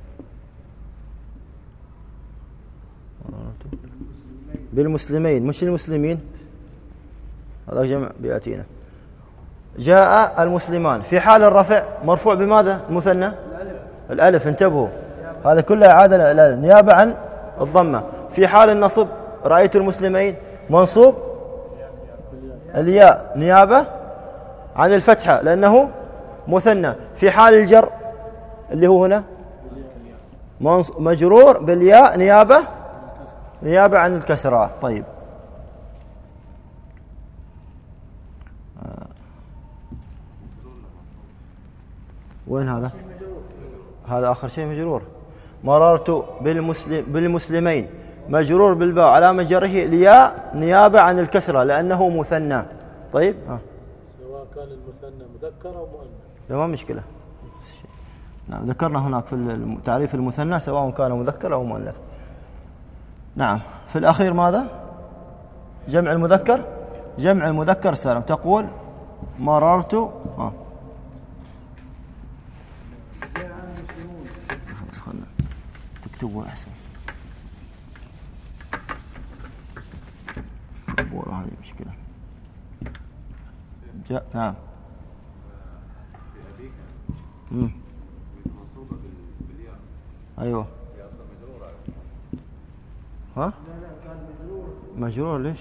[SPEAKER 1] بالمسلمين مش المسلمين، هذا جمع بيأتينا. جاء المسلمان في حال الرفع مرفوع بماذا؟ المثنى الألف. انتبهوا هذا كله إعادة نيابة عن الضمة. في حال النصب رأيت المسلمين منصوب الياء نيابة عن الفتحة لأنه مثنى. في حال الجر اللي هو هنا مجرور بالياء نيابة نيابة عن الكسرة. طيب وين هذا؟ هذا آخر شيء مجرور. مررت بالمسلم بالمسلمين مجرور بالباء علامة جره الياء نيابة عن الكسرة لأنه مثنى. طيب ها.
[SPEAKER 4] سواء كان المثنى مذكر أو مؤنث
[SPEAKER 1] لا ما مشكلة. نعم ذكرنا هناك في تعريف المثنى سواء كان مذكر أو مؤنث. نعم في الأخير ماذا؟ جمع المذكر جمع المذكر سالم. تقول مررت ها تكتبوا أحسن صبورة هذه مشكلة. جاء نعم امم ايوه ها مجرور. ليش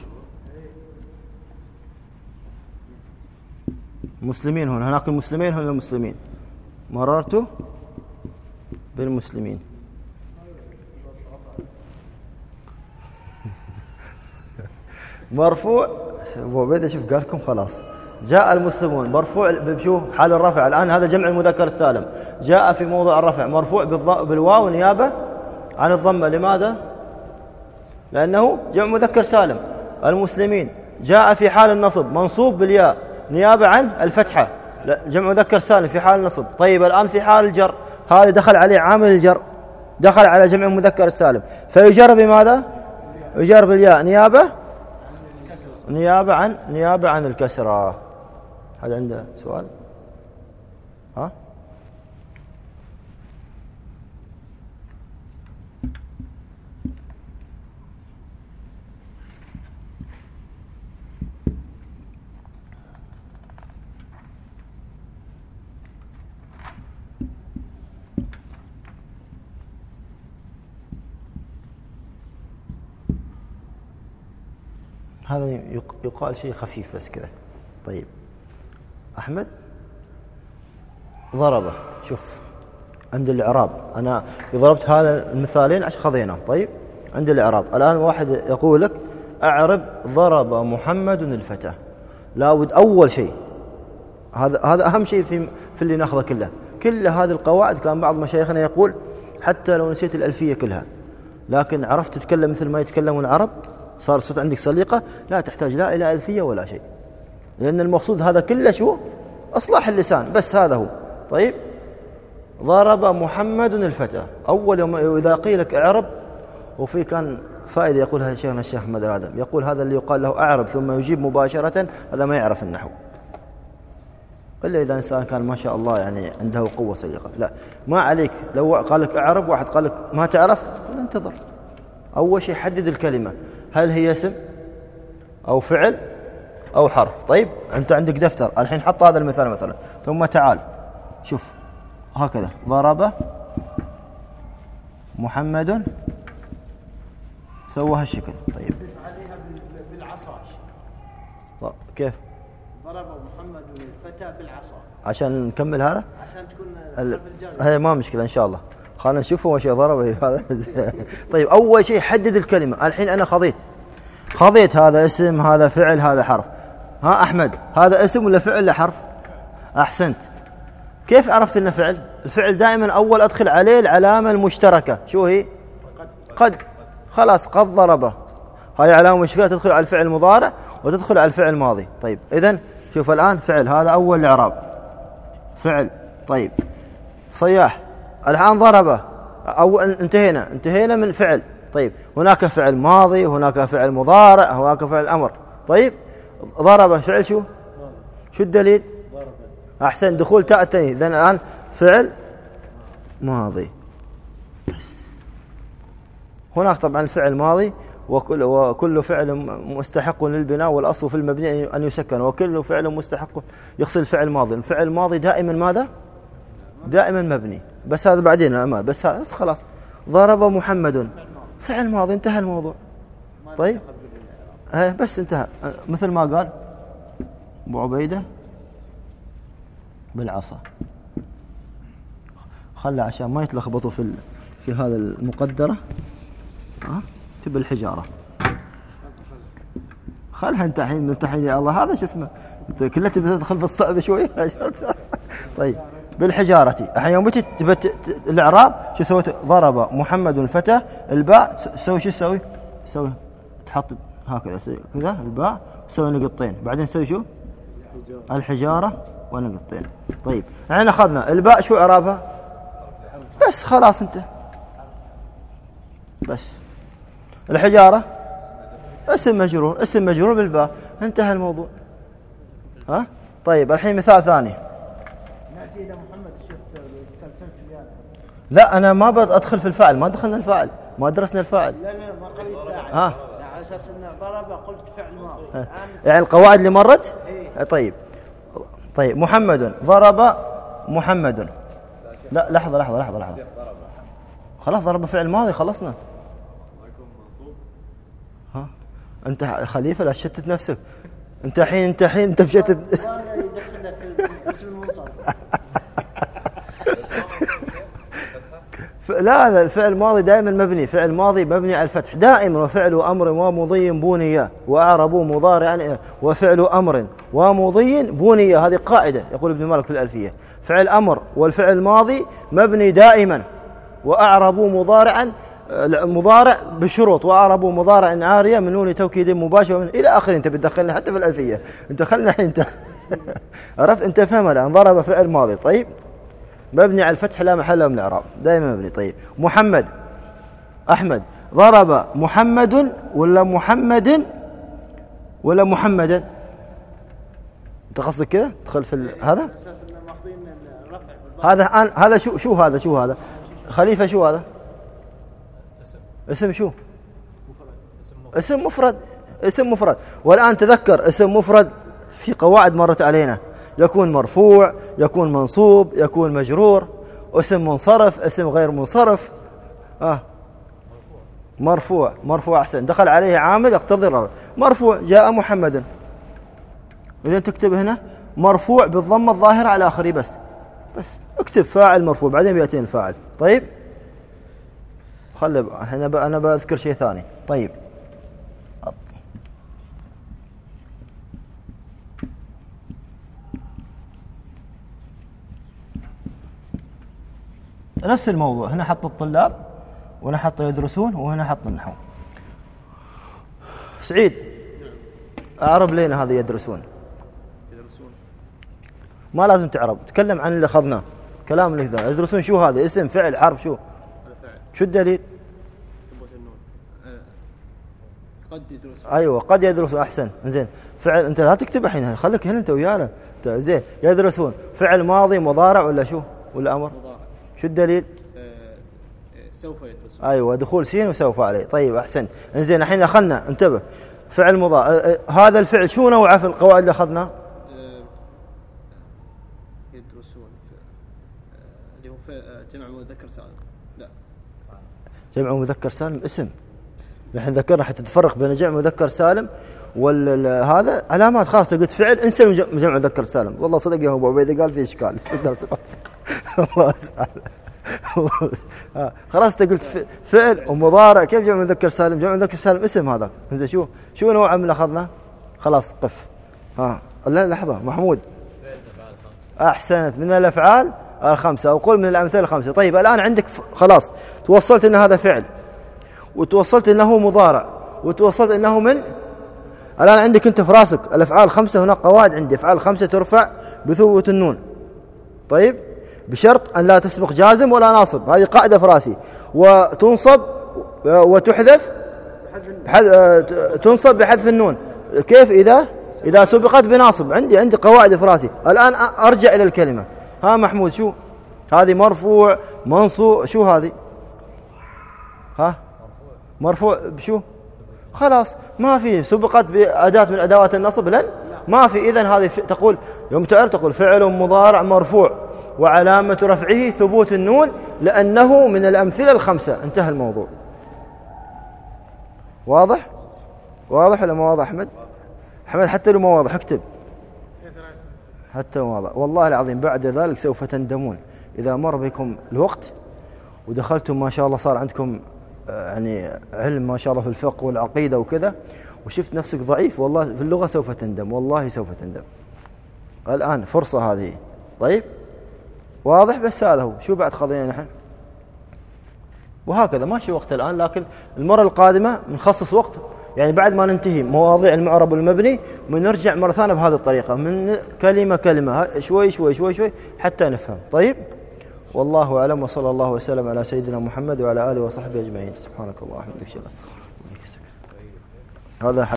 [SPEAKER 1] مسلمين هنا هناك المسلمين هنا المسلمين. مررت بالمسلمين مرفوع. أبو عبيدة شوف قال لكم خلاص. جاء المسلمون مرفوع بشو حال الرفع. الآن هذا جمع المذكر السالم، جاء في موضع الرفع مرفوع بالواو نيابة عن الضمة. لماذا؟ لأنه جمع مذكر سالم. المسلمين جاء في حال النصب منصوب بالياء نيابة عن الفتحة، جمع مذكر سالم في حال النصب. طيب الآن في حال الجر، هذا دخل عليه عامل الجر، دخل على جمع مذكر السالم، فيجر بماذا؟ يجر بالياء نيابة نيابة عن نيابة عن الكسرة. هذا عنده سؤال؟ ها؟ هذا يقال شيء خفيف بس كذا. طيب أحمد ضربه. شوف عند الإعراب أنا ضربت هذا المثالين عشان خذينا. طيب عند الإعراب الآن واحد يقول لك أعرب ضرب محمد الفتى، لابد أول شيء، هذا هذا أهم شيء في في اللي ناخذه كله. كل هذه القواعد كان بعض مشايخنا يقول حتى لو نسيت الألفية كلها، لكن عرفت تتكلم مثل ما يتكلمون العرب، صار صرت عندك سليقة، لا تحتاج لا إلى ألفية ولا شيء، لأن المقصود هذا كله شو؟ إصلاح اللسان بس، هذا هو. طيب ضرب محمد الفتى. أول يوم إذا قيل لك أعرب، وفي كان فائدة يقولها شيخنا الشيخ أحمد الآدم، يقول هذا اللي يقال له أعرب ثم يجيب مباشرة هذا ما يعرف النحو، إلا إذا إنسان كان ما شاء الله يعني عنده قوة سليقة. لا ما عليك، لو قال لك أعرب واحد قال لك ما تعرف، قل انتظر. أول شيء حدد الكلمة، هل هي اسم أو فعل أو حرف. طيب أنت عندك دفتر الحين، حط هذا المثال مثلا، ثم تعال شوف هكذا ضرب محمد، سوى هالشكل. طيب
[SPEAKER 2] عليها بالعصا.
[SPEAKER 1] كيف
[SPEAKER 2] ضرب محمد الفتى بالعصا؟
[SPEAKER 1] عشان نكمل هذا،
[SPEAKER 2] عشان تكون
[SPEAKER 1] ال... هي ما مشكلة إن شاء الله. خلنا نشوفه وش ضرب هذا. طيب أول شيء حدد الكلمة. الحين أنا خضيت خضيت هذا اسم، هذا فعل، هذا حرف. ها أحمد هذا اسم ولا فعل ولا حرف؟ أحسنت. كيف عرفت إنه فعل؟ الفعل دائما أول أدخل عليه العلامة المشتركة، شو هي؟ قد. خلاص قد ضربه، هاي علامة مشتركة تدخل على الفعل المضارع وتدخل على الفعل الماضي. طيب إذن شوف الآن فعل، هذا أول الإعراب فعل. طيب صياح الآن ضربه، أو انتهينا انتهينا من فعل. طيب هناك فعل ماضي، هناك فعل مضارع، هناك فعل أمر. طيب ضربه فعل شو؟ شو الدليل؟ أحسن، دخول تاء التانيث. إذن الآن فعل ماضي. هناك طبعا الفعل ماضي، وكل وكل فعل مستحق للبناء، والأصل في المبني أن يسكن، وكل فعل مستحق يغسل الفعل ماضي. الفعل الماضي دائما ماذا؟ دائما مبني. بس هذا بعدين أما بس هذا خلاص. ضرب محمد فعل ماضي، انتهى الموضوع. طيب هي بس انتهى، مثل ما قال أبو عبيدة بالعصا. خلى عشان ما يتلخبطوا في في هذا المقدرة، ها تبي الحجارة، خلها انت الحين انت الحين يا الله، هذا شو اسمه كلها تبي تدخل في الصعب شوي. طيب بالحجارة. الحين يوم تبي الإعراب شو سويت؟ ضرب محمد الفتى، الباء تسوي شو تسوي؟ تسوي تحط هكذا كذا الباء، تسوي نقطتين، بعدين تسوي شو؟ الحجارة ونقطتين. طيب الحين أخذنا الباء، شو إعرابها؟ بس خلاص انت بس. الحجارة اسم مجرور، اسم مجرور بالباء، انتهى الموضوع. ها طيب الحين مثال ثاني.
[SPEAKER 2] نأتي إلى محمد الشيخ سلسلت ويانا.
[SPEAKER 1] لا أنا ما بدخل في الفاعل، ما دخلنا الفاعل، ما درسنا الفاعل.
[SPEAKER 2] لا لا ما قلت فاعل.
[SPEAKER 1] ها
[SPEAKER 2] على أساس إنه ضرب قلت فعل ماضي.
[SPEAKER 1] يعني القواعد اللي مرت.
[SPEAKER 2] إيه؟
[SPEAKER 1] طيب طيب محمد ضرب محمد. لا لحظة لحظة لحظة لحظة خلاص ضرب فعل ماضي، خلصنا. ها أنت خليفة لا تشتت نفسك، أنت حين أنت حين أنت بشتت. لا لا الفعل الماضي دائما مبني، فعل ماضي مبني على الفتح دائما. وفعل أمر ومضي بنية وأعرب مضارعا، وفعل أمر ومضي بنية، هذه قاعدة يقول ابن مالك في الألفية. فعل أمر والفعل الماضي مبني دائما، وأعرب مضارعا مضارع بشروط، وأعرب مضارع عارية من نون توكيد مباشر من إلى آخر. أنت بتدخلنا حتى في الألفية، أنت خلنا أنت عرفت أنت فهم الآن. ضرب فعل ماضي طيب مبني على الفتح لا محل من الإعراب دائما مبني. طيب محمد أحمد، ضرب محمد ولا محمد ولا محمدا؟ أنت قصدك كذا تدخل في ال... هذا هذا الآن هذا شو شو هذا شو هذا خليفة شو هذا؟ اسم شو؟ اسم مفرد. اسم مفرد. والآن تذكر اسم مفرد في قواعد مرت علينا، يكون مرفوع، يكون منصوب، يكون مجرور، اسم منصرف، اسم غير منصرف. آه مرفوع. مرفوع أحسن، دخل عليه عامل يقتضي الرفع. مرفوع جاء محمد، إذن تكتب هنا مرفوع بالضمة الظاهرة على آخره بس. بس اكتب فاعل مرفوع بعدين بيأتين الفاعل. طيب خلي أنا أنا بذكر شيء ثاني. طيب نفس الموضوع، هنا حط الطلاب وهنا حط يدرسون وهنا حط النحو. سعيد أعرب لنا هذا يدرسون. يدرسون ما لازم تعرب، تكلم عن اللي أخذناه كلام اللي ذا. يدرسون شو هذا؟ اسم فعل حرف شو؟ فعل. شو الدليل؟ قد يدرسون. أيوة قد يدرسون أحسن. زين فعل أنت لا تكتب الحين، خليك هنا أنت ويانا. زين يدرسون فعل ماضي مضارع ولا شو ولا أمر؟ مضارع. شو الدليل؟ أه سوف يدرسون. أيوة دخول سين وسوف عليه. طيب أحسن. إنزين الحين أخذنا انتبه فعل مضارع. أه هذا الفعل شو نوعه في القواعد اللي أخذنا؟ أه يدرسون اللي هو جمع مذكر سالم. لا جمع مذكر سالم اسم. نحن ذكرنا حتى تفرق بين جمع مذكر سالم وهذا علامات خاصة. قلت فعل انسى جمع مذكر سالم. والله صدق يا ابو عبيده قال في اشكال الله خلاص انت قلت فعل ومضارع كيف جمع مذكر سالم؟ جمع مذكر سالم اسم هذا. انزين شو شو نوع من اخذنا؟ خلاص قف. ها لا لحظه محمود احسنت من الافعال الخمسه او قل من الامثله الخمسه. طيب الان عندك خلاص توصلت ان هذا فعل، وتوصلت انه مضارع، وتوصلت انه من. الان عندك انت في راسك الافعال خمسه. هناك قواعد عندي افعال خمسه ترفع بثبوت النون. طيب بشرط ان لا تسبق جازم ولا ناصب، هذه قاعده في راسي. وتنصب وتحذف تنصب بحذف النون. كيف؟ اذا اذا سبقت بناصب. عندي عندي قواعد في راسي. الان ارجع الى الكلمه. ها محمود شو هذه؟ مرفوع منصوب شو هذه؟ ها مرفوع بشو؟ خلاص ما في سبقت بأداة من أدوات النصب لن ما في. إذن هذه تقول يوم تعرف تقول فعل مضارع مرفوع وعلامة رفعه ثبوت النون لأنه من الأمثلة الخمسة. انتهى الموضوع. واضح؟ واضح ولا ما واضح أحمد؟ أحمد حتى لو ما واضح اكتب حتى ما واضح. والله العظيم بعد ذلك سوف تندمون إذا مر بكم الوقت ودخلتم ما شاء الله صار عندكم يعني علم ما شاء الله في الفقه والعقيدة وكذا، وشفت نفسك ضعيف والله في اللغة سوف تندم. والله سوف تندم. الآن فرصة هذه. طيب واضح؟ بس هذا هو. شو بعد خذينا نحن؟ وهكذا ماشي وقت الآن، لكن المرة القادمة بنخصص وقت يعني بعد ما ننتهي مواضيع المعرب والمبني بنرجع مرة ثانية بهذه الطريقة من كلمة كلمة شوي شوي شوي شوي حتى نفهم. طيب والله أعلم، وصلى الله وسلم على سيدنا محمد وعلى آله وصحبه أجمعين. سبحانك اللهم وبحمدك. هذا